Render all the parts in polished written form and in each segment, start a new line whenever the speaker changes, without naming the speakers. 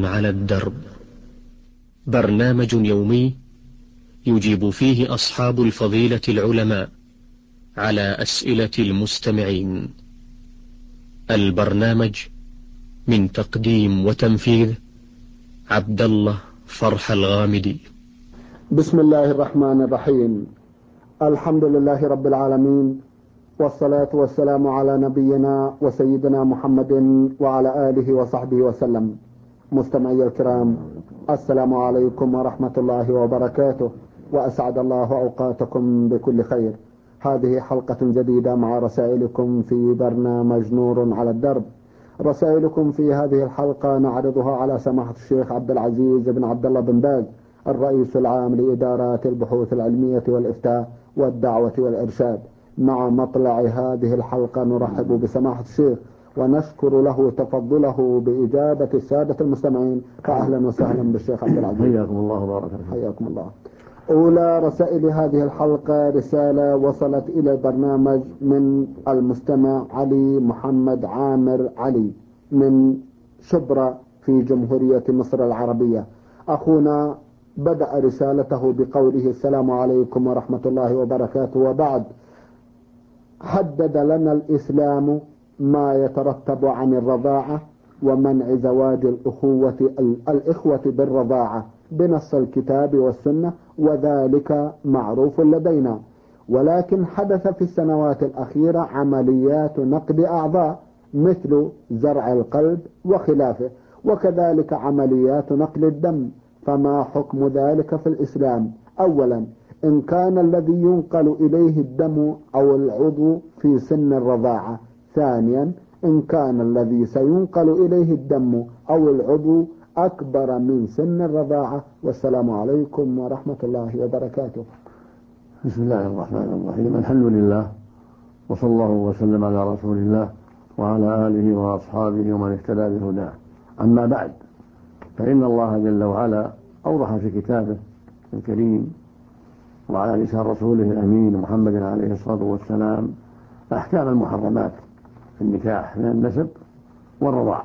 على الدرب، برنامج يومي يجيب فيه أصحاب الفضيلة العلماء على أسئلة المستمعين. البرنامج من تقديم وتنفيذ عبد الله فرح الغامدي.
بسم الله الرحمن الرحيم. الحمد لله رب العالمين، والصلاة والسلام على نبينا وسيدنا محمد وعلى آله وصحبه وسلم. مستمعي الكرام، السلام عليكم ورحمة الله وبركاته، وأسعد الله أوقاتكم بكل خير. هذه حلقة جديدة مع رسائلكم في برنامج نور على الدرب. رسائلكم في هذه الحلقة نعرضها على سماحة الشيخ عبد العزيز بن عبد الله بن باز، الرئيس العام لإدارات البحوث العلمية والإفتاء والدعوة والإرشاد. مع مطلع هذه الحلقة نرحب بسماحة الشيخ ونشكر له تفضله بإجابة السادة المستمعين. فأهلا وسهلا بالشيخ عبد العزيز.
حياكم الله وبارك فيكم.
حياكم الله. أولى رسائل هذه الحلقة رسالة وصلت إلى البرنامج من المستمع علي محمد عامر علي من شبرا في جمهورية مصر العربية. أخونا بدأ رسالته بقوله: السلام عليكم ورحمة الله وبركاته، وبعد. حدد لنا الإسلام ما يترتب عن الرضاعة ومنع زواج الإخوة بالرضاعة بنص الكتاب والسنة، وذلك معروف لدينا. ولكن حدث في السنوات الأخيرة عمليات نقد أعضاء مثل زرع القلب وخلافه، وكذلك عمليات نقل الدم، فما حكم ذلك في الإسلام؟ أولا، إن كان الذي ينقل إليه الدم أو العضو في سن الرضاعة. ثانيا، إن كان الذي سينقل إليه الدم أو العضو أكبر من سن الرضاعة. والسلام عليكم ورحمة الله وبركاته.
بسم الله الرحمن الرحيم. الحمد لله، وصلى الله وسلم على رسول الله وعلى آله وأصحابه ومن اهتدى بهداه. أما بعد، فإن الله جل وعلا أوضح في كتابه الكريم وعلى لسان رسوله الأمين محمد عليه الصلاة والسلام أحكام المحرمات في النكاح من النسب والرضاع.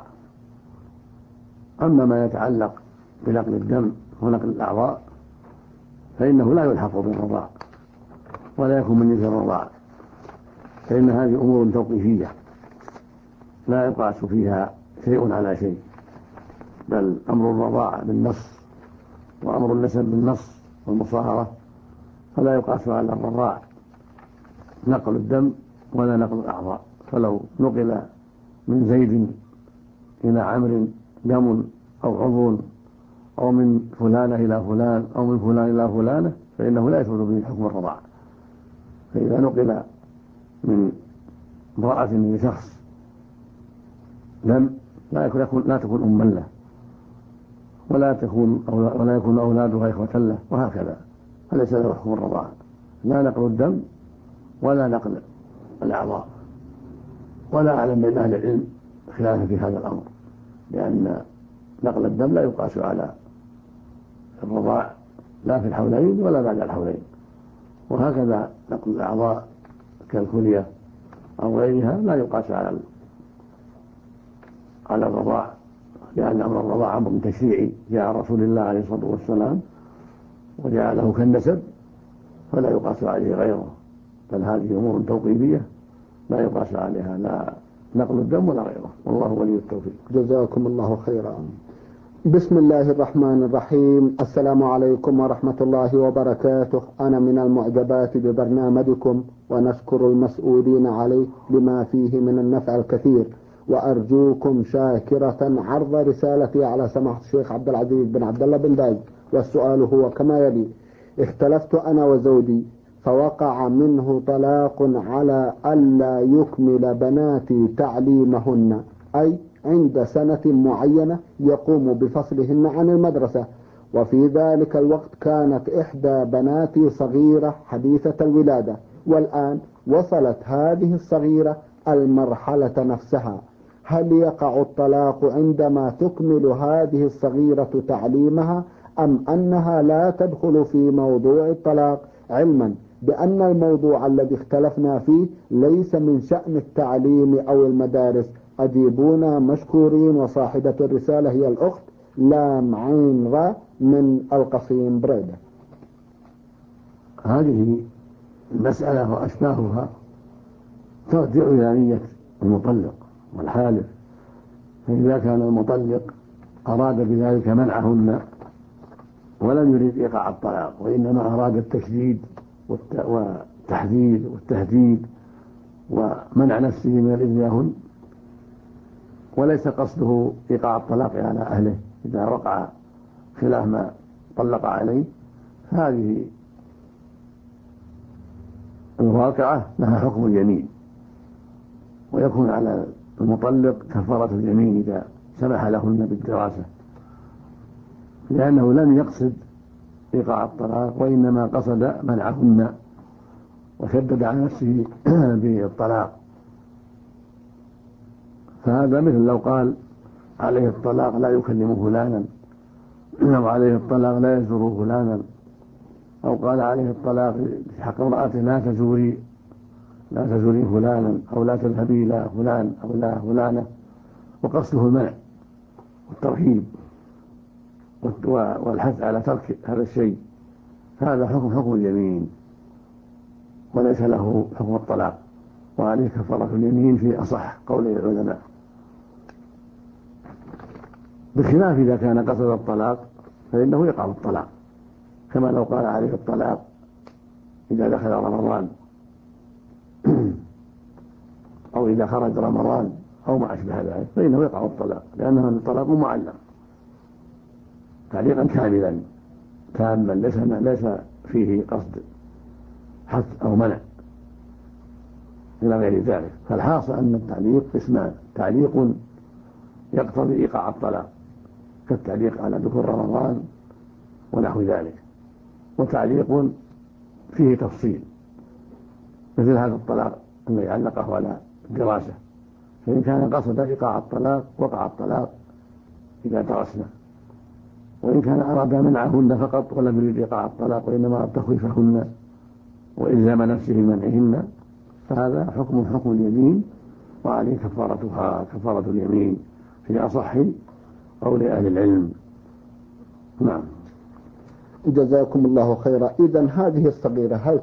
أما ما يتعلق بنقل الدم ونقل الأعضاء فإنه لا يلحق بالرضاع ولا يكون من جنس الرضاع، فإن هذه أمور توقيفية لا يقاس فيها شيء على شيء، بل أمر الرضاع بالنص وأمر النسب بالنص والمصاهرة، فلا يقاس على الرضاع نقل الدم ولا نقل الأعضاء. فلو نقل من زيد إلى عمرو دم أو عضو، أو من فلانة إلى فلان، أو من فلان إلى فلانة، فإنه لا يثبت به حكم الرضاع. فإذا نقل من امرأة لشخص دم لا تكون أما له، ولا يكون أولادها إخوة له، وهكذا، فليس له حكم الرضاع، لا نقل الدم ولا نقل الأعضاء. ولا أعلم بين أهل العلم خلافا في هذا الأمر، لأن نقل الدم لا يقاس على الرضاع لا في الحولين ولا بعد الحولين، وهكذا نقل الأعضاء كالكلية أو غيرها لا يقاس على الرضاع، لأن أمر الرضاع أمر تشريعي جاء رسول الله عليه الصلاة والسلام وجعله كالنسب، فلا يقاس عليه غيره، بل هذه أمور توقيفية لا يقاس عليها لا نقل الدم ولا غيره، والله ولي التوفيق.
جزاكم الله خيرا. بسم الله الرحمن الرحيم. السلام عليكم ورحمة الله وبركاته. أنا من المعجبات ببرنامجكم، ونشكر المسؤولين عليه لما فيه من النفع الكثير، وأرجوكم شاكرة عرض رسالتي على سماحة الشيخ عبد العزيز بن عبد الله بن باز. والسؤال هو كما يلي: اختلفت أنا وزوجي، فوقع منه طلاق على ألا يكمل بناتي تعليمهن، أي عند سنة معينة يقوم بفصلهن عن المدرسة، وفي ذلك الوقت كانت إحدى بناتي صغيرة حديثة الولادة، والآن وصلت هذه الصغيرة المرحلة نفسها. هل يقع الطلاق عندما تكمل هذه الصغيرة تعليمها، أم أنها لا تدخل في موضوع الطلاق، علما بأن الموضوع الذي اختلفنا فيه ليس من شأن التعليم أو المدارس؟ أجيبونا مشكورين. وصاحبة الرسالة هي الأخت لام عين راء من القصيم بريدة.
هذه المسألة وأشباهها ترجع إلى نية المطلق والحالف. فإذا كان المطلق أراد بذلك منعهن ولم يريد إيقاع الطلاق، وإنما أراد التشديد والتحذير والتهديد ومنع نفسه من الإذن، وليس قصده إيقاع الطلاق على أهله إذا وقع خلاف ما طلق عليه، هذه الواقعة لها حكم اليمين، ويكون على المطلق كفارة اليمين إذا سمح لهن بالدراسة، لأنه لم يقصد إيقاع الطلاق وإنما قصد منعهن وشدد على نفسه بالطلاق. فهذا مثل لو قال عليه الطلاق لا يكلم فلانا، أو عليه الطلاق لا يزور فلانا، أو قال عليه الطلاق في حق امرأته لا تزوري فلانا، أو لا تذهبي إلى فلان أو لا فلانة، وقصده المنع والترهيب والحث على ترك هذا الشيء، هذا حكم اليمين وليس له حكم الطلاق، وعليه كفارة اليمين في أصح قول العلماء، بخلاف إذا كان قصد الطلاق فإنه يقع الطلاق، كما لو قال عليه الطلاق إذا دخل رمضان أو إذا خرج رمضان أو ما أشبه ذلك، فإنه يقع الطلاق، لأنه الطلاق معلق تعليقا كاملا تاما ليس فيه قصد حث أو منع إلى غير ذلك. فالحاصل أن التعليق قسمان: تعليق يقتضي إيقاع الطلاق كالتعليق على دخول رمضان ونحو ذلك، وتعليق فيه تفصيل مثل هذا الطلاق الذي علقه على الدراسة، فإن كان قصد إيقاع الطلاق وقع الطلاق إذا درسنا، وإن كان أراد منعهن فقط ولم يريد إيقاع الطلاق وإنما أراد تخويفهن وإلزام نفسه منعهن، فهذا حكم اليمين، وعليه كفارة اليمين في أصح قول أهل العلم. نعم.
جزاكم الله خيرا. إذن هذه الصغيرة هل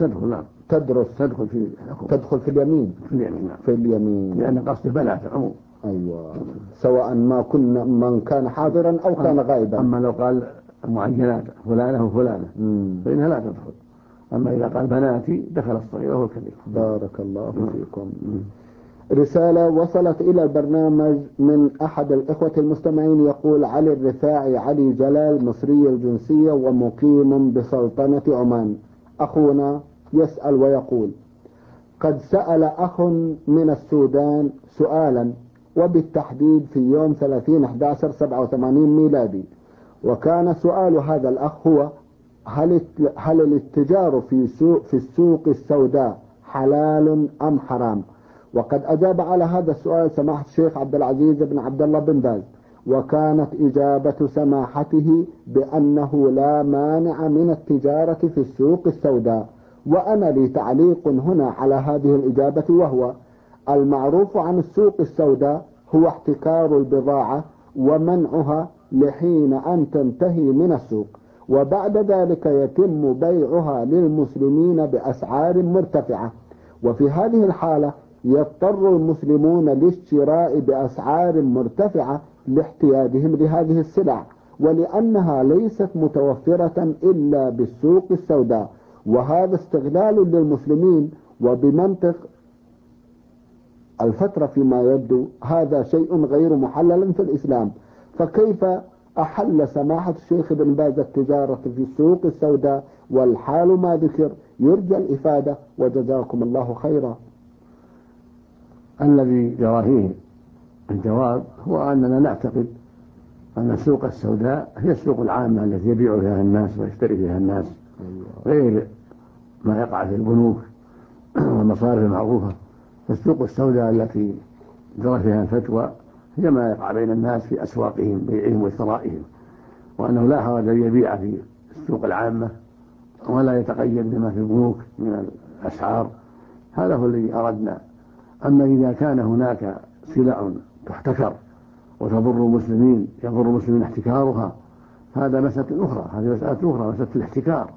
تدخل في اليمين؟
نعم.
في اليمين
لأن قصد بنات عموم.
أيوة، سواء من كان حاضرا أو كان غائبا.
أما لو قال معينات فلانة وفلانة فإنها لا تدخل، أما إذا قال بناتي دخل الصغير والكبير.
بارك الله فيكم. رسالة وصلت إلى البرنامج من أحد الإخوة المستمعين، يقول: علي الرفاعي علي جلال، مصري الجنسية ومقيم بسلطنة عمان. أخونا يسأل ويقول: قد سأل أخ من السودان سؤالا، وبالتحديد في يوم 30/11/87 ميلادي، وكان سؤال هذا الأخ هو: هل الاتجار في السوق السوداء حلال أم حرام؟ وقد أجاب على هذا السؤال سماحة الشيخ عبد العزيز بن عبد الله بن باز، وكانت إجابة سماحته بأنه لا مانع من التجارة في السوق السوداء. وأنا لي تعليق هنا على هذه الإجابة، وهو: المعروف عن السوق السوداء هو احتكار البضاعة ومنعها لحين أن تنتهي من السوق، وبعد ذلك يتم بيعها للمسلمين بأسعار مرتفعة، وفي هذه الحالة يضطر المسلمون للشراء بأسعار مرتفعة لاحتياجهم لهذه السلع، ولأنها ليست متوفرة إلا بالسوق السوداء، وهذا استغلال للمسلمين، وبمنطق الفترة فيما يبدو هذا شيء غير محلل في الإسلام. فكيف أحل سماحة الشيخ بن باز التجارة في السوق السوداء والحال ما ذكر؟ يرجى الإفادة وجزاكم الله خيرا.
الذي جرى فيه الجواب هو أننا نعتقد أن السوق السوداء هي السوق العامة التي يبيع فيها الناس ويشتري فيها الناس، غير ما يقع في البنوك والمصارف المعروفة. السوق السوداء التي جرى فيها الفتوى هي ما يقع بين الناس في أسواقهم بيعهم وشرائهم، وأنه لا حرج أن يبيع في السوق العامة ولا يتقيد بما في البنوك من الأسعار. هذا هو الذي أردنا. أما إذا كان هناك سلع تحتكر وتضر المسلمين، يضر المسلمين احتكارها، هذا مسألة أخرى، هذه مسألة أخرى، مسألة الاحتكار.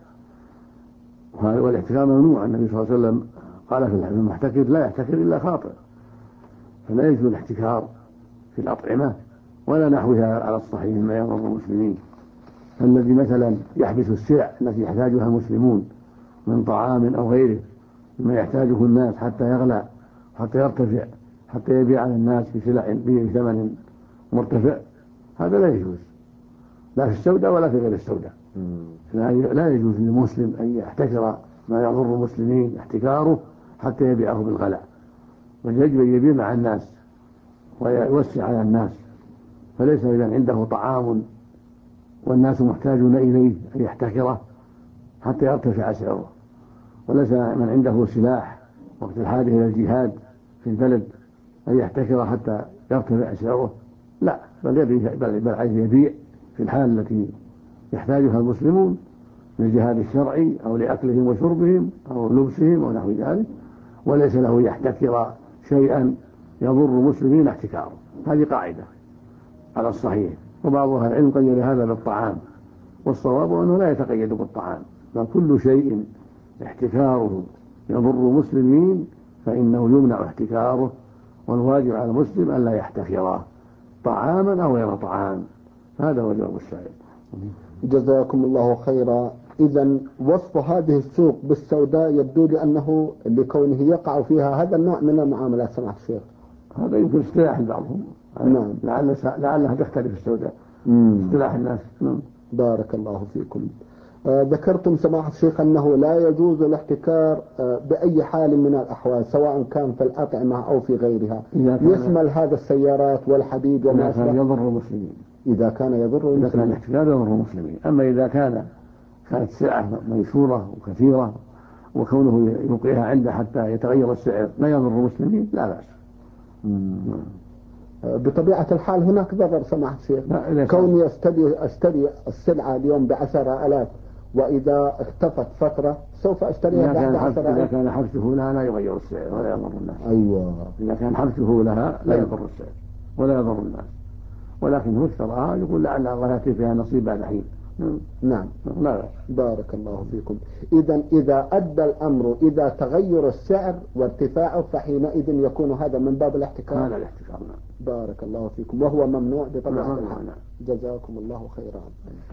والاحتكار ممنوع. النبي صلى الله عليه وسلم قال في المحتكر لا يحتكر إلا خاطئ، فلا يجوز الاحتكار في الأطعمة ولا نحوها على الصحيح مما يضر المسلمين. الذي مثلا يحبس السلع التي يحتاجها المسلمون من طعام أو غيره مما يحتاجه الناس حتى يغلى، حتى يرتفع، حتى يبيع على الناس بسلع بثمن مرتفع، هذا لا يجوز، لا في السوداء ولا في غير السوداء. لا يجوز للمسلم أن يحتكر ما يضر المسلمين احتكاره حتى يبيعه بالغلاء، بل يجب أن يبيع مع الناس ويوسع على الناس. فليس إذا عنده طعام والناس محتاجون إليه أن يحتكره حتى يرتفع سعره، وليس من عنده سلاح وقت الحاجة إلى الجهاد في البلد أن يحتكر حتى يرتفع سعره، لا، بل عليه يبيع في الحال التي يحتاجها المسلمون للجهاد الشرعي أو لأكلهم وشربهم أو لبسهم أو نحو ذلك، وليس له يحتكر شيئا يضر المسلمين احتكاره. هذه قاعدة على الصحيح. وبعض أهل العلم قيد هذا بالطعام، والصواب أنه لا يتقيد بالطعام، بل كل شيء احتكاره يضر المسلمين فإنه يمنع احتكاره، والواجب على المسلم أن لا يحتكره طعاما أو غير طعام. هذا هو جواب السائل.
جزاكم الله خيرا. إذا وصف هذه السوق بالسوداء يبدو لي أنه لكونه يقع فيها هذا النوع من المعاملات سمعت الشيخ.
هذا يمكن اصطلاح بعضهم،
نعم،
لعلها تختلف السوداء اصطلاح الناس.
بارك الله فيكم. ذكرتم سماحة الشيخ أنه لا يجوز الاحتكار بأي حال من الأحوال، سواء كان في الأطعمة أو في غيرها، يشمل هذا السيارات والحديد وما
إذا كان يضر المسلمين،
إذا كان يضر المسلمين،
إذا كان الاحتكار يضر المسلمين. أما إذا كانت سلعة ميسورة وكثيرة وكونه يوقعها عنده حتى يتغير السعر لا يضر المسلمين لا بأس.
بطبيعة الحال هناك ضرر سماحة الشيخ، كوني أشتري السلعة اليوم ب10,000 وإذا اختفت فترة سوف أشتريها ب11,000.
إذا كان حبسه لها لا يغير السعر ولا يضر الناس.
أيوة،
إذا كان حبسه لها لا يضر السعر ولا يضر الناس، ولكن هو اشتراها يقول لعل الله يأتي فيها نصيب بعد حين.
نعم،
لا.
بارك الله فيكم. إذا أدى الأمر إذا تغير السعر وارتفاعه فحينئذ يكون هذا من باب الاحتكار.
هذا الاحتكار.
بارك الله فيكم، وهو ممنوع بطبيعة الحال. جزاكم الله خيرا.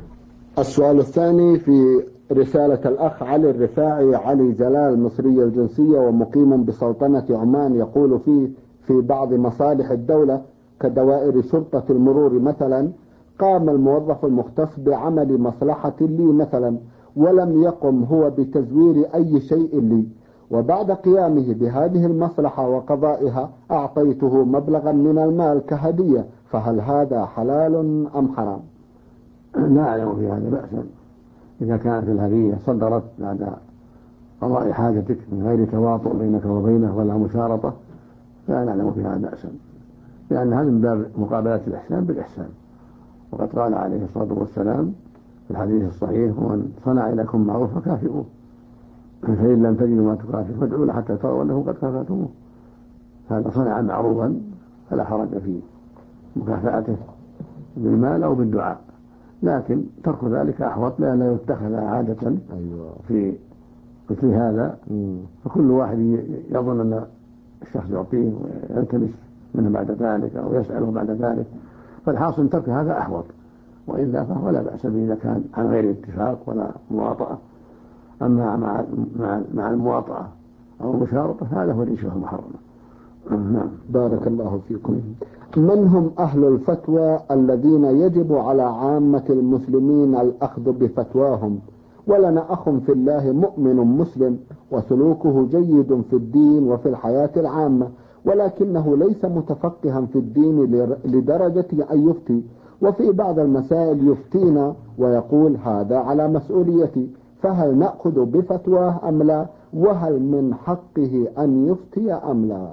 السؤال الثاني في رسالة الأخ علي الرفاعي علي جلال، مصري الجنسية ومقيم بسلطنة عمان، يقول في بعض مصالح الدولة كدوائر شرطة المرور مثلا، قام الموظف المختص بعمل مصلحة لي مثلا ولم يقم هو بتزوير أي شيء لي، وبعد قيامه بهذه المصلحة وقضائها أعطيته مبلغا من المال كهدية، فهل هذا حلال أم حرام؟
لا أعلم في هذا بأسا. إذا كانت الهدية صدرت بعد قضاء حاجتك من غير تواطؤ بينك وبينه ولا مشارطة لا نعلم في هذا بأسا، لأن هذا من باب مقابلة الإحسان بالإحسان. وقد قال عليه الصلاة والسلام في الحديث الصحيح: ومن صنع لكم معروفا فكافئوه، فإن لم تجدوا ما تكافئوا فادعوا له حتى تروا أنه قد كافأتموه. هذا صنع معروفا فلا حرج في مكافأته بالمال أو بالدعاء، لكن ترك ذلك أحوط لأن لا يتخذ عادة في مثل هذا. فكل واحد يظن أن الشخص يعطيه ويلتمس منه بعد ذلك أو يسأله بعد ذلك، فالحاصل ترك هذا أحوط، وإلا فهو لا بأس به إذا كان عن غير اتفاق ولا مواطأة. أما مع المواطأة أو المشارطة هذا هو الإشباه المحرم.
بارك الله فيكم. من هم أهل الفتوى الذين يجب على عامة المسلمين الأخذ بفتواهم؟ ولنا أخ في الله مؤمن مسلم وسلوكه جيد في الدين وفي الحياة العامة، ولكنه ليس متفقها في الدين لدرجة أن يفتي، وفي بعض المسائل يفتينا ويقول هذا على مسؤوليتي، فهل نأخذ بفتواه أم لا؟ وهل من حقه أن يفتي أم لا؟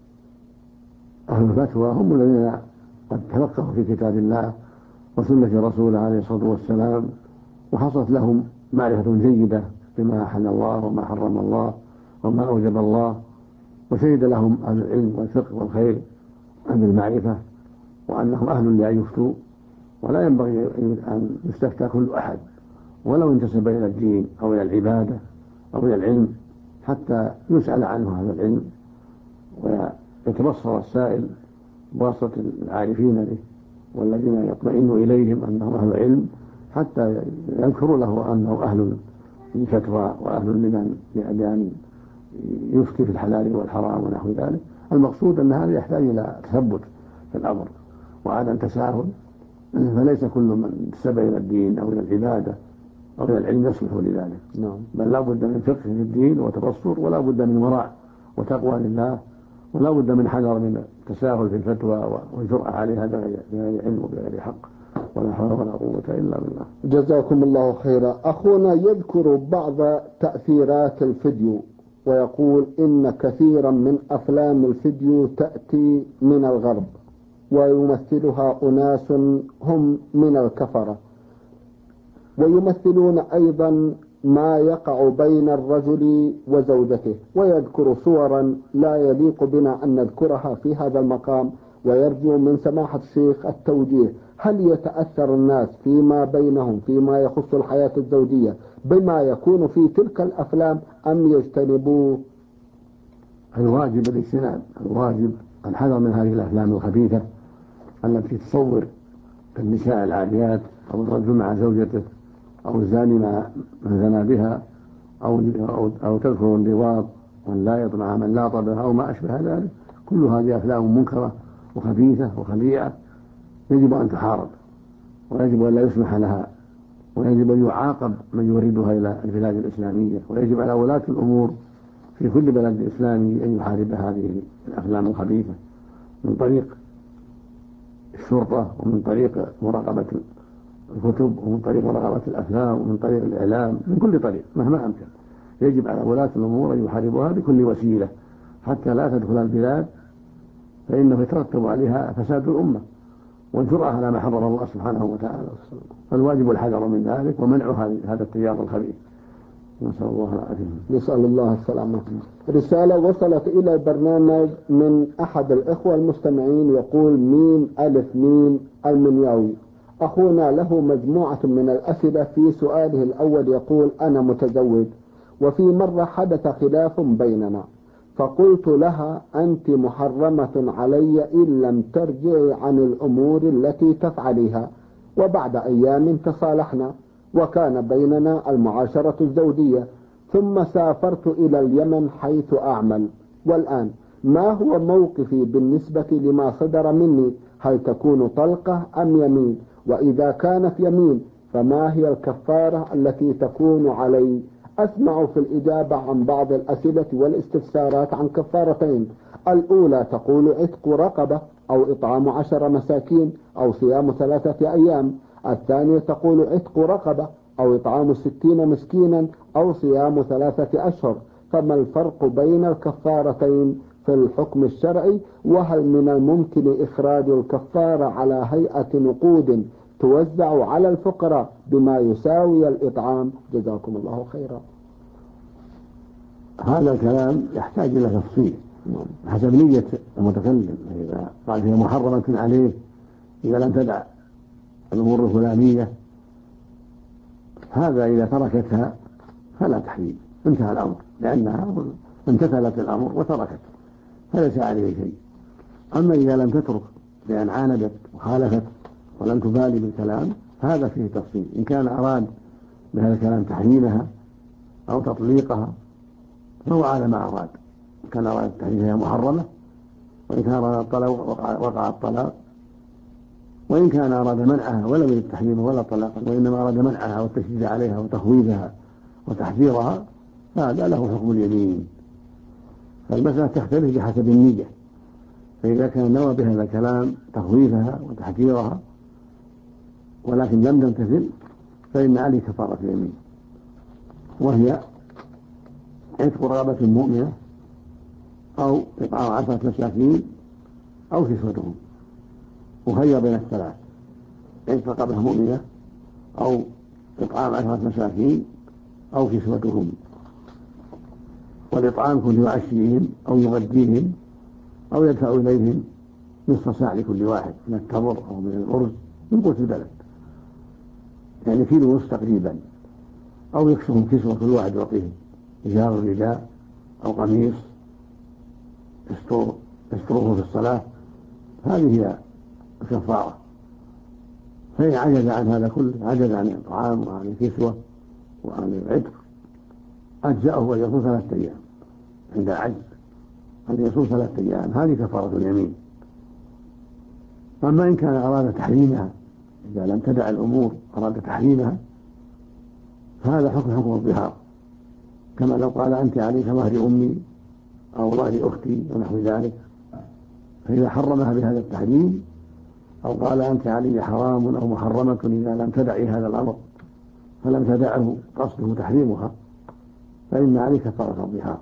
أهل الفتوى هم الذين قد تفقهوا في كتاب الله وسنة رسوله عليه الصلاة والسلام، وحصلت لهم معرفة جيدة بما أحل الله وما حرم الله وما أوجب الله، وشهد لهم أهل العلم والفقه والخير بالمعرفة وأنهم أهل لأن يفتوا، ولا ينبغي أن يستفتى كل أحد ولو انتسب إلى الدين أو إلى العبادة أو إلى العلم حتى يسأل عنه هذا العلم ويتبصر السائل بواسطة العارفين به والذين يطمئن إليهم أنهم أهل علم حتى يذكروا له أنه أهل للفتوى وأهل لأن يفتي في الحلال والحرام ونحو ذلك. المقصود أن هذا يحتاج إلى تثبت في الأمر وعدم تساهل، فليس كل من انتسب إلى الدين أو إلى العبادة أو إلى العلم يصلح لذلك. بل لا بد من فقه في الدين وتبصر، ولا بد من ورع وتقوى لله، ولا بد من حذر من التساهل في الفتوى والجرأة عليها بغير علم وبغير حق، ولا حول ولا قوة إلا بالله.
جزاكم الله خيرا. أخونا يذكر بعض تأثيرات الفيديو ويقول إن كثيرا من أفلام الفيديو تأتي من الغرب ويمثلها أناس هم من الكفرة، ويمثلون أيضا ما يقع بين الرجل وزوجته، ويذكر صورا لا يليق بنا أن نذكرها في هذا المقام، ويرجو من سماحة الشيخ التوجيه. هل يتأثر الناس فيما بينهم فيما يخص الحياة الزوجية بما يكون في تلك الأفلام أم يجتنبوه؟
الواجب الاجتناب، الواجب الحذر من هذه الأفلام الخبيثة التي تصور النساء العاديات أو الرجل مع زوجته أو الزاني مع من زنى بها أو تذكر اللواط واللايط مع من لاط بها أو ما أشبه ذلك. كل هذه أفلام منكرة وخبيثة وخبيئة يجب أن تحارب، ويجب أن لا يسمح لها، ويجب أن يعاقب من يوردها إلى البلاد الإسلامية، ويجب على ولاة الأمور في كل بلد إسلامي أن يحارب هذه الأفلام الخبيثة من طريق الشرطة ومن طريق مراقبة الكتب ومن طريق مراقبة الأفلام ومن طريق الإعلام، من كل طريق مهما أمكن. يجب على ولاة الأمور أن يحاربوها بكل وسيلة حتى لا تدخل البلاد، فإنه يترتب عليها فساد الأمة والجرأة على ما حرم الله سبحانه وتعالى. فالواجب الحذر من ذلك ومنع هذا التيار الخبيث. نسأل الله العافية.
نسأل الله السلامة. رسالة وصلت إلى البرنامج من أحد الإخوة المستمعين يقول ميم ألف ميم المنياوي. أخونا له مجموعة من الأسئلة. في سؤاله الأول يقول أنا متزوج، وفي مرة حدث خلاف بيننا، فقلت لها أنت محرمة علي إن لم ترجعي عن الأمور التي تفعليها، وبعد أيام تصالحنا وكان بيننا المعاشرة الزوجية، ثم سافرت إلى اليمن حيث أعمل. والآن ما هو موقفي بالنسبة لما صدر مني؟ هل تكون طلقة أم يمين؟ وإذا كانت يمين فما هي الكفارة التي تكون علي؟ أسمع في الإجابة عن بعض الأسئلة والاستفسارات عن كفارتين. الأولى تقول عتق رقبة أو إطعام 10 مساكين أو صيام 3 أيام. الثانية تقول عتق رقبة أو إطعام 60 مسكينا أو صيام 3 أشهر. فما الفرق بين الكفارتين في الحكم الشرعي؟ وهل من الممكن إخراج الكفارة على هيئة نقود توزع على الفقراء بما يساوي الإطعام؟ جزاكم الله خيرا.
هذا الكلام يحتاج إلى تفصيل حسب نية المتكلم. إذا قال هي محرمة عليه إذا لم تدع الأمور الفلانية، هذا إذا تركتها فلا تحريم، انتهى الأمر، لأنها امتثلت الأمر وتركت فليس عليه شيء. أما إذا لم تترك لأن عاندت وخالفت ولم تبالي بالكلام هذا فيه تفصيل. إن كان أراد بهذا الكلام تحريمها أو تطليقها فهو على ما أراد. إن كان أراد تحريمها محرمة، وإن كان أراد الطلاق وقع الطلاق، وإن كان أراد منعها ولم يرد تحريمها ولا طلاقا وإنما أراد منعها والتشديد عليها وتخويفها وتحذيرها فهذا له حكم اليمين. فالمسألة تختلف بحسب النية. فإذا كان نوى بهذا الكلام تخويفها وتحذيرها ولكن لم تمتثل فإن عليه كفارة اليمين، وهي عتق رقبة مؤمنة أو إطعام 10 مساكين أو كسوتهم، وخير بين الثلاث: عتق رقبة مؤمنة أو إطعام 10 مساكين أو كسوتهم. والإطعام يكون يعشيهم أو يغديهم أو يدفع إليهم نصف ساع لكل واحد من التمر أو من الأرز من قوت البلد، يعني كيلو ونصف تقريبا، أو يكسوهم كسوة كل واحد يعطيه إزار رداء أو قميص يستره في الصلاة. هذه هي الكفارة. فإن عجز عن هذا كله، عجز عن الطعام وعن الكسوة وعن العتق، أجزأه أن يصوم 3 أيام عند العجز، أن يصوم 3 أيام. هذه كفارة اليمين. أما إن كان أراد تحريمها، إذا لم تدع الأمور أراد تحريمها، فهذا حكم الظهار، كما لو قال أنت عليك مهر أمي أو مهر أختي ونحو ذلك. فإذا حرمها بهذا التحريم، أو قال أنت علي حرام أو محرمة إذا لم تدعي هذا الأمر فلم تدعه قصده تحريمها، فإن عليك كفارة الظهار،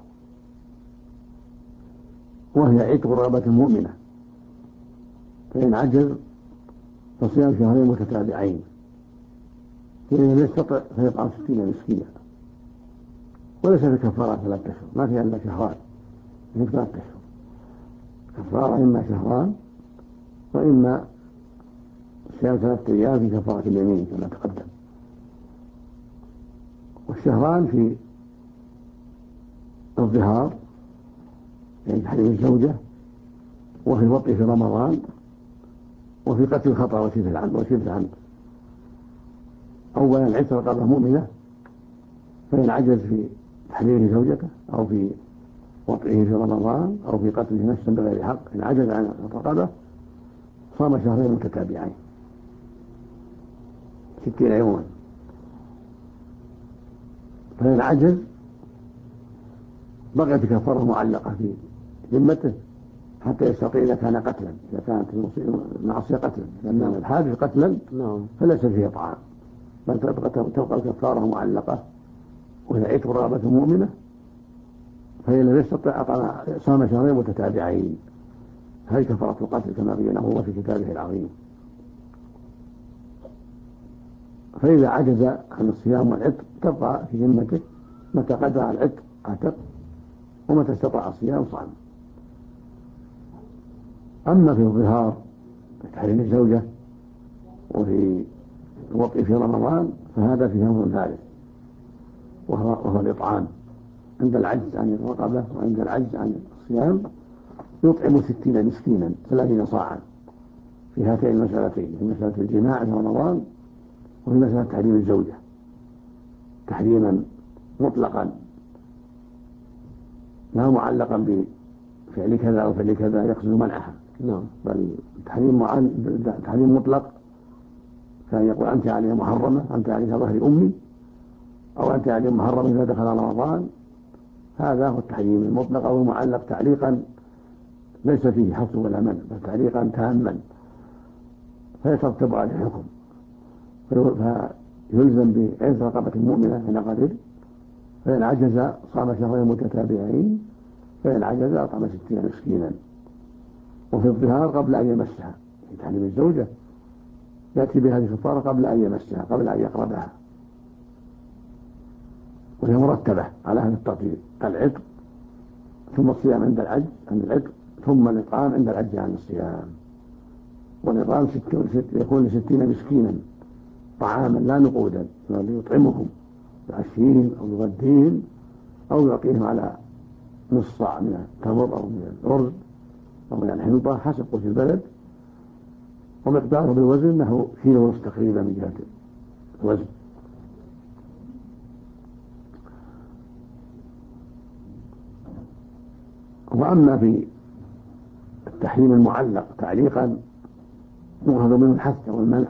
وهي عتق رغبة مؤمنة. فإن عجز فصيام شهرين متتابعين، وإن لم يستطع فيطعم 60 مسكينا. وليس في كفارة 3 أشهر، ما فيها إلا شهران، من 3 أشهر كفارة، إما شهران وإما صيام 3 أيام في كفارة اليمين كما تقدم. والشهران في الظهار يعني تحريم الزوجة، وفي الوطء في رمضان، وفي قتل الخطأ وشبه العمد. أولا عتق رقبة مؤمنة، فإن عجز في تحرير زوجته أو في وطئه في رمضان أو في قتله نفسا بغير حق، إن عجز عن الرقبة صام شهرين متتابعين 60 يوما. فإن عجز بقيت كفارة معلقة في ذمته حتى يستطيع إذا كان قتلا، إذا كانت المعصية قتلا، لأن الحادث قتلا فليس فيه طعام، بل تبقى الكفارة معلقة، وهي عتق رغبة مؤمنة. فإن لم يستطع صام شهرين متتابعين، هذه كفارة القتل كما بينه الله في كتابه العظيم. فإذا عجز عن الصيام والعتق تبقى في ذمته، متى قدر العتق عتق، ومتى استطاع الصيام صام. أما في الظهار في تحريم الزوجة وفي الوطء في رمضان فهذا فيه أمر ثالث، وهو الإطعام. عند العجز عن الرقبة وعند العجز عن الصيام يطعم 60 مسكينا 30 صاعا، في هاتين المسألتين، في مسألة الجماع في رمضان وفي مسألة تحريم الزوجة تحريما مطلقا لا معلقا بفعل كذا أو فعل كذا يقصد منعها، بل تحريم مطلق، كان يقول أنت عليها محرمة، أنت عليها ظهر أمي، أو أنت عليها محرمة إذا دخل رمضان. هذا هو التحريم المطلق أو المعلق تعليقا ليس فيه حصر ولا منع، بل تعليقا تاما، فيترتب عليه الحكم، فيلزم بعز رقبة المؤمنة إن قدر. فإن عجز صام شهرين متتابعين، فإن عجز أطعم 60 مسكينا. وفي الظهار قبل أن يمسها، في تحريم الزوجة يأتي بهذه الكفارة قبل أن يمسها، قبل أن يقربها، وهي مرتبة على هذا الترتيب: العتق، ثم الصيام عند العتق، ثم الإطعام عند العجز عن الصيام. والإطعام يكون ل60 مسكينا طعاما لا نقودا، يطعمهم يعشيهم أو يغديهم أو يعطيهم على نصف صاع من التمر أو من الأرز أو من الحنطة حسب قوت البلد، ومقداره بالوزن نحو كيلو ونصف تقريبا من جهة الوزن. وأما في التحريم المعلق تعليقا يؤخذ منه الحث والمنع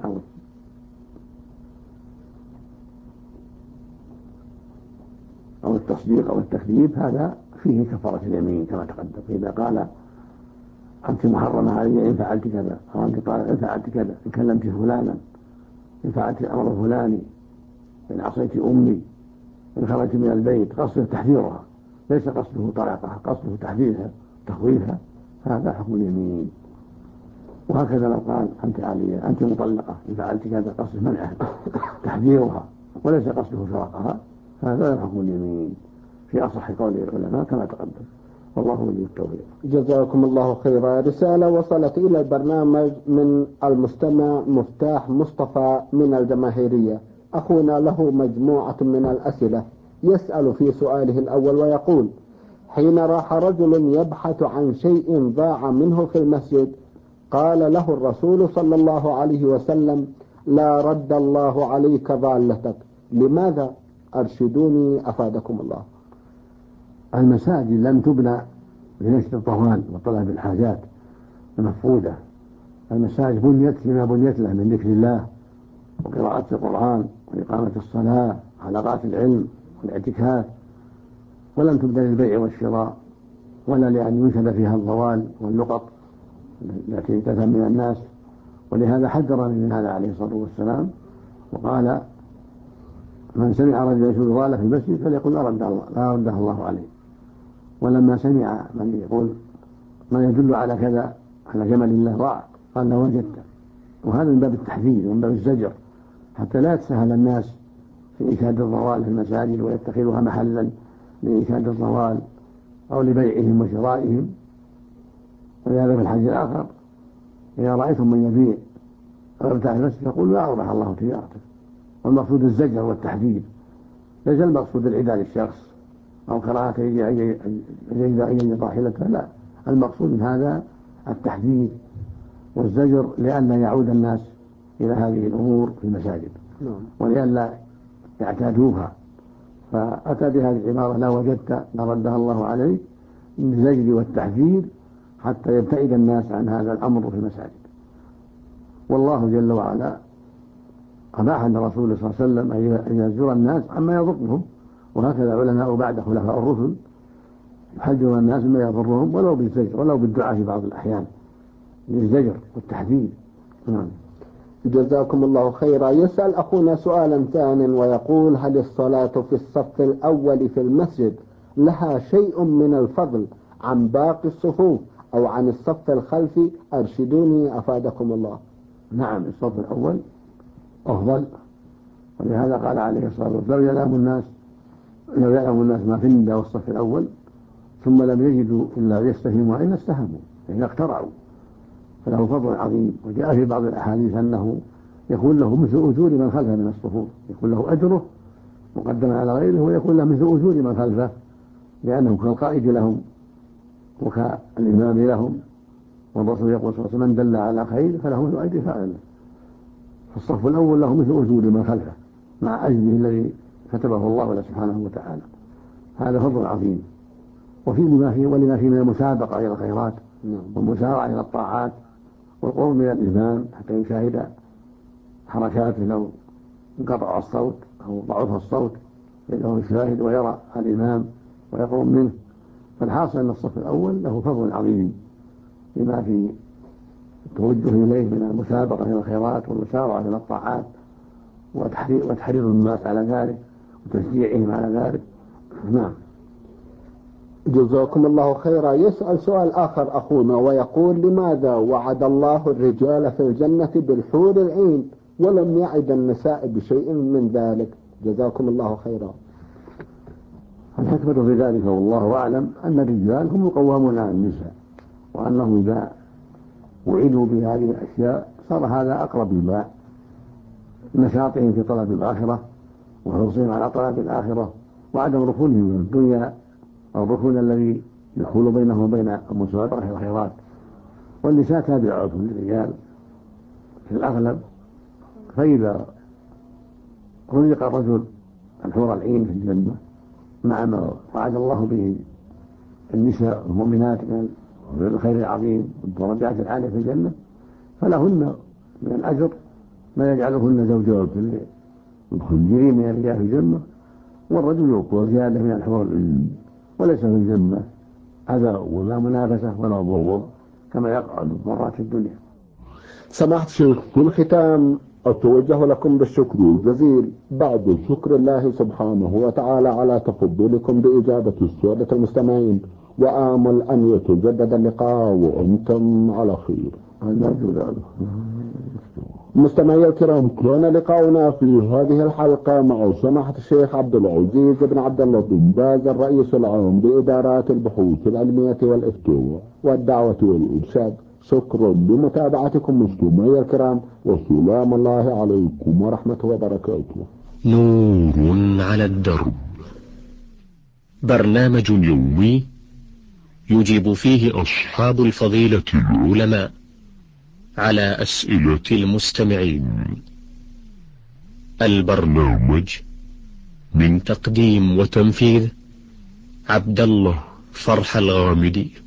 أو التصديق أو التكذيب، هذا فيه كفارة اليمين كما تقدم. فإذا قال أنت محرمة علي إن فعلت كذا، أو أنت قال إن فعلت كذا، إن كلمت فلانا، إن فعلت الأمر الفلاني، إن عصيت أمي، إن خرجت من البيت، قصده تحذيرها ليس قصده طلاقها، قصده تحذيرها تخويفها، هذا حكم اليمين. وهكذا لو قال أنت علي أنت مطلقة إن فعلت كذا، قصده منعها تحذيرها وليس قصده فراقها، هذا حكم اليمين في أصح قول العلماء كما تقدم. والله ولي التوفيق.
جزاكم الله خيرا. رسالة وصلت إلى البرنامج من المستمع مفتاح مصطفى من الجماهيرية. أخونا له مجموعة من الأسئلة، يسأل في سؤاله الأول ويقول: حين راح رجل يبحث عن شيء ضاع منه في المسجد، قال له الرسول صلى الله عليه وسلم: لا رد الله عليك ضالتك، لماذا؟ أرشدوني أفادكم الله.
المساجد لم تبنى لنشر الطوفان وطلب الحاجات المفقودة. المساجد بنيت لما بنيت له من ذكر الله وقراءة القرآن وإقامة الصلاة وحلقات العلم والاعتكاف، ولم تبنى للبيع والشراء ولا لأن ينشد فيها الضوال واللقط التي تفهم من الناس. ولهذا حذر من هذا عليه الصلاة والسلام وقال: من سمع رجلا يشد ضاله في المسجد فليقل لا رده الله عليه. ولما سمع من يقول ما يدل على كذا على جمل الله ضاع قال له وجدت. وهذا من باب التحذير ومن باب الزجر حتى لا يتساهل الناس في إيجاد الضوال في المساجد ويتخذها محلا لإيجاد الضوال أو لبيعهم وشرائهم. ولهذا في الحديث الآخر: إذا رأيتم من يبيع أو يبتاع المسجد فقولوا لا أربح الله تجارته. والمقصود الزجر والتحذير، ليس المقصود العداء للشخص أو كراهة يجد راحلته، لا، المقصود من هذا التحذير والزجر لئلا يعود الناس إلى هذه الأمور في المساجد ولئلا يعتادوها. فأتى بهذه العبارة: لا وجدت لردها الله عليك، بالزجر والتحذير حتى يبتعد الناس عن هذا الأمر في المساجد. والله جل وعلا أباح لرسوله صلى الله عليه وسلم أن يزجر الناس عما يضرهم، وهكذا علماء بعد خلفاء الرسل يحذرون الناس مما يضرهم ولو بالزجر ولو بالدعاء في بعض الأحيان للزجر والتحذير.
جزاكم الله خيرا. يسأل أخونا سؤالا ثانيا ويقول: هل الصلاة في الصف الأول في المسجد لها شيء من الفضل عن باقي الصفوف أو عن الصف الخلفي؟ أرشدوني أفادكم الله.
نعم، الصف الأول أفضل، ولهذا قال عليه الصلاة والسلام: لو يعلم الناس ما في الندى والصف الأول ثم لم يجدوا إلا يستهموا إلا استهموا، يعني اقترعوا، فله فضل عظيم. وجاء في بعض الأحاديث أنه يكون له مثل أجور من خلفه من الصفوف، يكون له أجره مقدما على غيره ويكون له مثل أجور من خلفه، لأنه كالقائد لهم وكالإمام لهم. والرسول يقول صلى الله عليه وسلم: من دل على خير فله مثل أجر فاعله. فالصف الأول له مثل أجور من خلفه مع أجره الذي كتبه الله سبحانه وتعالى. هذا فضل عظيم. ولما فيه من المسابقة إلى الخيرات والمسارعة إلى الطاعات والقرب من الإمام حتى يشاهد حركاته لو انقطع الصوت أو ضعف الصوت فإنه يشاهد ويرى الإمام ويقرب منه. فالحاصل أن الصف الأول له فضل عظيم لما في التوجه إليه من المسابقة إلى الخيرات والمسارعة إلى الطاعات وتحريض الناس على ذلك وتشجيعهم على ذلك. نعم.
جزاكم الله خيرا. يسأل سؤال آخر أخونا ويقول: لماذا وعد الله الرجال في الجنة بالحور العين ولم يعد النساء بشيء من ذلك؟ جزاكم الله خيرا.
الحكمة في ذلك والله أعلم أن الرجال هم القوامون على النساء، وأنهم إذا وعدوا بهذه الأشياء صار هذا أقرب إلى نشاطهم في طلب الآخرة وحرصهم على طلب الآخرة وعدم ركونهم من الدنيا أو الركون الذي يحول بينهم وبين المسابقة في الخيرات. والنساء تابعات للرجال في الأغلب، فإذا رزق الرجل الحور العين في الجنة مع ما وعد الله به النساء المؤمنات من الخير العظيم والدرجات العالية في الجنة، فلهن من الأجر ما يجعلهن زوجات المخجرين من الرجال في الجنة، والرجل يقول زيادة من الحور العين، وليس في الجنة أذى ولا منافسة ولا ضوضاء كما يقع مرات في الدنيا.
سماحة الشيخ، في الختام أتوجه لكم بالشكر الجزيل بعد شكر الله سبحانه وتعالى على تفضلكم بإجابة السادة المستمعين، وآمل أن يتجدد اللقاء وأنتم على خير. مستمعي الكرام، كان لقاؤنا في هذه الحلقة مع سماحة الشيخ عبد العزيز بن عبد اللطيف بن باز الرئيس العام بإدارات البحوث العلمية والإفتاء والدعوة والإرشاد. شكرا لمتابعتكم مستمعي الكرام، وسلام الله عليكم ورحمة وبركاته.
نور على الدرب، برنامج يومي يجيب فيه أصحاب الفضيلة العلماء على أسئلة المستمعين. البرنامج من تقديم وتنفيذ عبد الله فرح الغامدي.